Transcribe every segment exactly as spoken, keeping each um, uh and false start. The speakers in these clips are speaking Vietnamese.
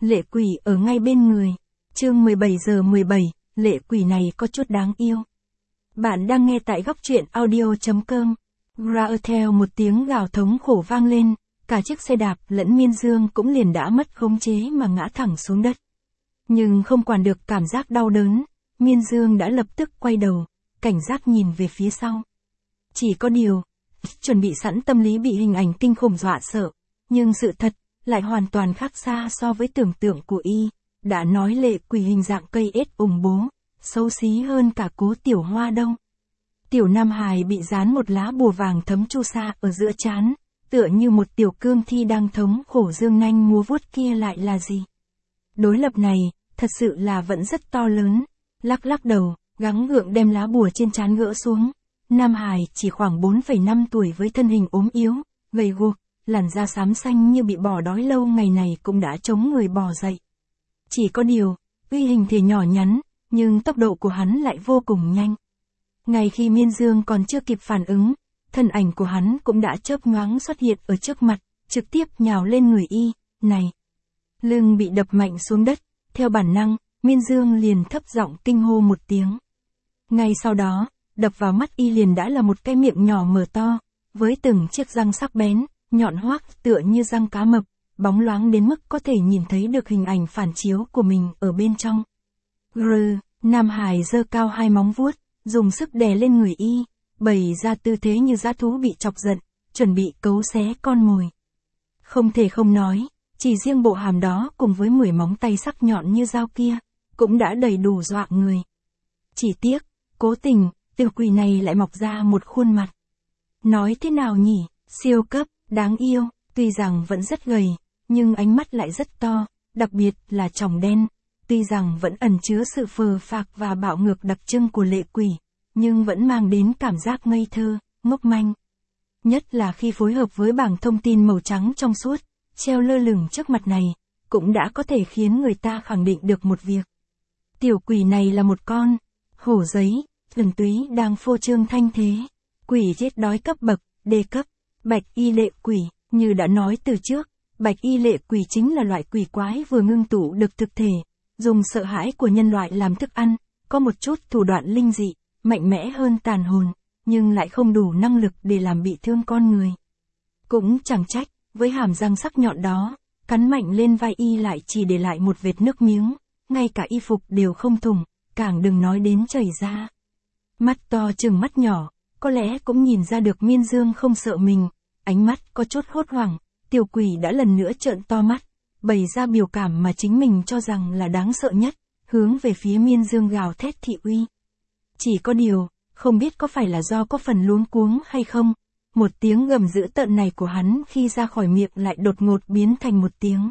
lệ quỷ ở ngay bên người. Chương mười bảy giờ mười bảy, lệ quỷ này có chút đáng yêu. Bạn đang nghe tại góc truyện audio chấm com. Ra theo một tiếng gào thống khổ vang lên, cả chiếc xe đạp lẫn Miên Dương cũng liền đã mất khống chế mà ngã thẳng xuống đất. Nhưng không quản được cảm giác đau đớn, Miên Dương đã lập tức quay đầu, cảnh giác nhìn về phía sau. Chỉ có điều, chuẩn bị sẵn tâm lý bị hình ảnh kinh khủng dọa sợ, nhưng sự thật lại hoàn toàn khác xa so với tưởng tượng của y. Đã nói lệ quỷ hình dạng cây ếch ủng bố, xấu xí hơn cả Cố Tiểu Hoa đâu. Tiểu Nam Hải bị dán một lá bùa vàng thấm chu sa ở giữa trán, tựa như một tiểu cương thi đang thống khổ dương nanh múa vuốt kia lại là gì. Đối lập này, thật sự là vẫn rất to lớn. Lắc lắc đầu, gắng gượng đem lá bùa trên trán gỡ xuống. Nam Hải chỉ khoảng bốn phẩy năm tuổi với thân hình ốm yếu, gầy guộc, làn da xám xanh như bị bỏ đói lâu ngày này cũng đã chống người bò dậy. Chỉ có điều, uy hình thì nhỏ nhắn, nhưng tốc độ của hắn lại vô cùng nhanh. Ngay khi Miên Dương còn chưa kịp phản ứng, thân ảnh của hắn cũng đã chớp nhoáng xuất hiện ở trước mặt, trực tiếp nhào lên người y, này. Lưng bị đập mạnh xuống đất, theo bản năng, Miên Dương liền thấp giọng kinh hô một tiếng. Ngay sau đó, đập vào mắt y liền đã là một cái miệng nhỏ mở to, với từng chiếc răng sắc bén, nhọn hoác tựa như răng cá mập, bóng loáng đến mức có thể nhìn thấy được hình ảnh phản chiếu của mình ở bên trong. Rừ, Nam Hải giơ cao hai móng vuốt, dùng sức đè lên người y, bày ra tư thế như dã thú bị chọc giận, chuẩn bị cấu xé con mồi. Không thể không nói, chỉ riêng bộ hàm đó cùng với mười móng tay sắc nhọn như dao kia, cũng đã đầy đủ dọa người. Chỉ tiếc, cố tình, tiểu quỷ này lại mọc ra một khuôn mặt. Nói thế nào nhỉ, siêu cấp, đáng yêu, tuy rằng vẫn rất gầy, nhưng ánh mắt lại rất to, đặc biệt là tròng đen. Tuy rằng vẫn ẩn chứa sự phờ phạc và bạo ngược đặc trưng của lệ quỷ, nhưng vẫn mang đến cảm giác ngây thơ, ngốc manh. Nhất là khi phối hợp với bảng thông tin màu trắng trong suốt, treo lơ lửng trước mặt này, cũng đã có thể khiến người ta khẳng định được một việc. Tiểu quỷ này là một con hổ giấy, thuần túy đang phô trương thanh thế. Quỷ chết đói cấp bậc, D cấp, bạch y lệ quỷ, như đã nói từ trước, bạch y lệ quỷ chính là loại quỷ quái vừa ngưng tụ được thực thể, dùng sợ hãi của nhân loại làm thức ăn, có một chút thủ đoạn linh dị, mạnh mẽ hơn tàn hồn, nhưng lại không đủ năng lực để làm bị thương con người. Cũng chẳng trách, với hàm răng sắc nhọn đó, cắn mạnh lên vai y lại chỉ để lại một vệt nước miếng, ngay cả y phục đều không thủng, càng đừng nói đến chảy ra. Mắt to chừng mắt nhỏ, có lẽ cũng nhìn ra được Miên Dương không sợ mình, ánh mắt có chút hốt hoảng, tiểu quỷ đã lần nữa trợn to mắt, bày ra biểu cảm mà chính mình cho rằng là đáng sợ nhất, hướng về phía Miên Dương gào thét thị uy. Chỉ có điều, không biết có phải là do có phần luống cuống hay không, một tiếng gầm dữ tợn này của hắn khi ra khỏi miệng lại đột ngột biến thành một tiếng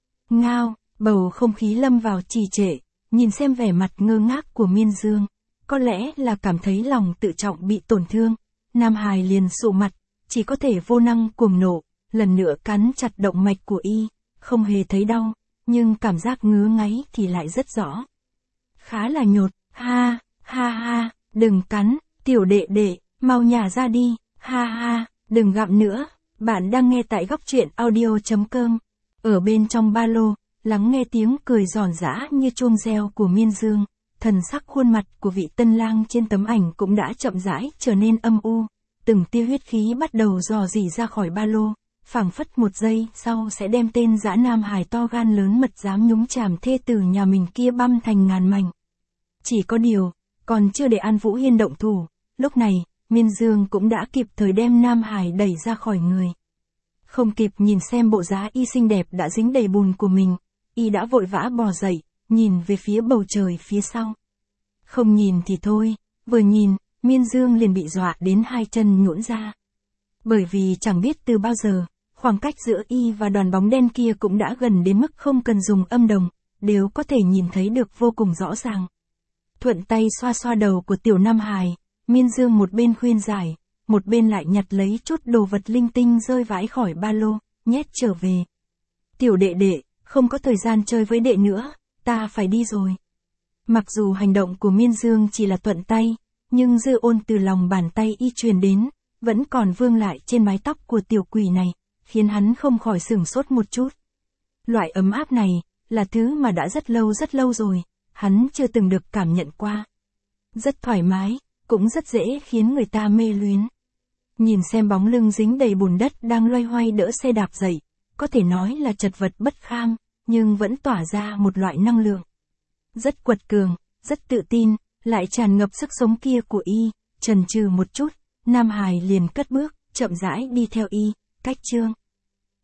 ngao, bầu không khí lâm vào trì trệ, nhìn xem vẻ mặt ngơ ngác của Miên Dương, có lẽ là cảm thấy lòng tự trọng bị tổn thương, Nam Hải liền sụ mặt, chỉ có thể vô năng cuồng nộ, lần nữa cắn chặt động mạch của y, không hề thấy đau, nhưng cảm giác ngứa ngáy thì lại rất rõ. Khá là nhột, ha, ha ha, đừng cắn, tiểu đệ đệ, mau nhả ra đi, ha ha, đừng gặm nữa. Bạn đang nghe tại góc truyện audio chấm com. Ở bên trong ba lô, lắng nghe tiếng cười giòn giã như chuông reo của Miên Dương, thần sắc khuôn mặt của vị tân lang trên tấm ảnh cũng đã chậm rãi trở nên âm u, từng tia huyết khí bắt đầu rò rỉ ra khỏi ba lô, phảng phất một giây sau sẽ đem tên dã Nam Hải to gan lớn mật dám nhúng chàm thê tử nhà mình kia băm thành ngàn mảnh. Chỉ có điều, còn chưa để An Vũ Hiên động thủ, lúc này, Miên Dương cũng đã kịp thời đem Nam Hải đẩy ra khỏi người. Không kịp nhìn xem bộ giá y xinh đẹp đã dính đầy bùn của mình, y đã vội vã bò dậy, nhìn về phía bầu trời phía sau. Không nhìn thì thôi, vừa nhìn, Miên Dương liền bị dọa đến hai chân nhũn ra. Bởi vì chẳng biết từ bao giờ, khoảng cách giữa y và đoàn bóng đen kia cũng đã gần đến mức không cần dùng âm đồng, đều có thể nhìn thấy được vô cùng rõ ràng. Thuận tay xoa xoa đầu của tiểu Nam Hải, Miên Dương một bên khuyên giải, một bên lại nhặt lấy chút đồ vật linh tinh rơi vãi khỏi ba lô, nhét trở về. Tiểu đệ đệ, không có thời gian chơi với đệ nữa, ta phải đi rồi. Mặc dù hành động của Miên Dương chỉ là thuận tay, nhưng dư ôn từ lòng bàn tay y truyền đến, vẫn còn vương lại trên mái tóc của tiểu quỷ này, khiến hắn không khỏi sửng sốt một chút. Loại ấm áp này, là thứ mà đã rất lâu rất lâu rồi, hắn chưa từng được cảm nhận qua. Rất thoải mái, cũng rất dễ khiến người ta mê luyến. Nhìn xem bóng lưng dính đầy bùn đất đang loay hoay đỡ xe đạp dậy, có thể nói là chật vật bất kham, nhưng vẫn tỏa ra một loại năng lượng. Rất quật cường, rất tự tin, lại tràn ngập sức sống kia của y, chần chừ một chút, Nam Hải liền cất bước, chậm rãi đi theo y, cách Trương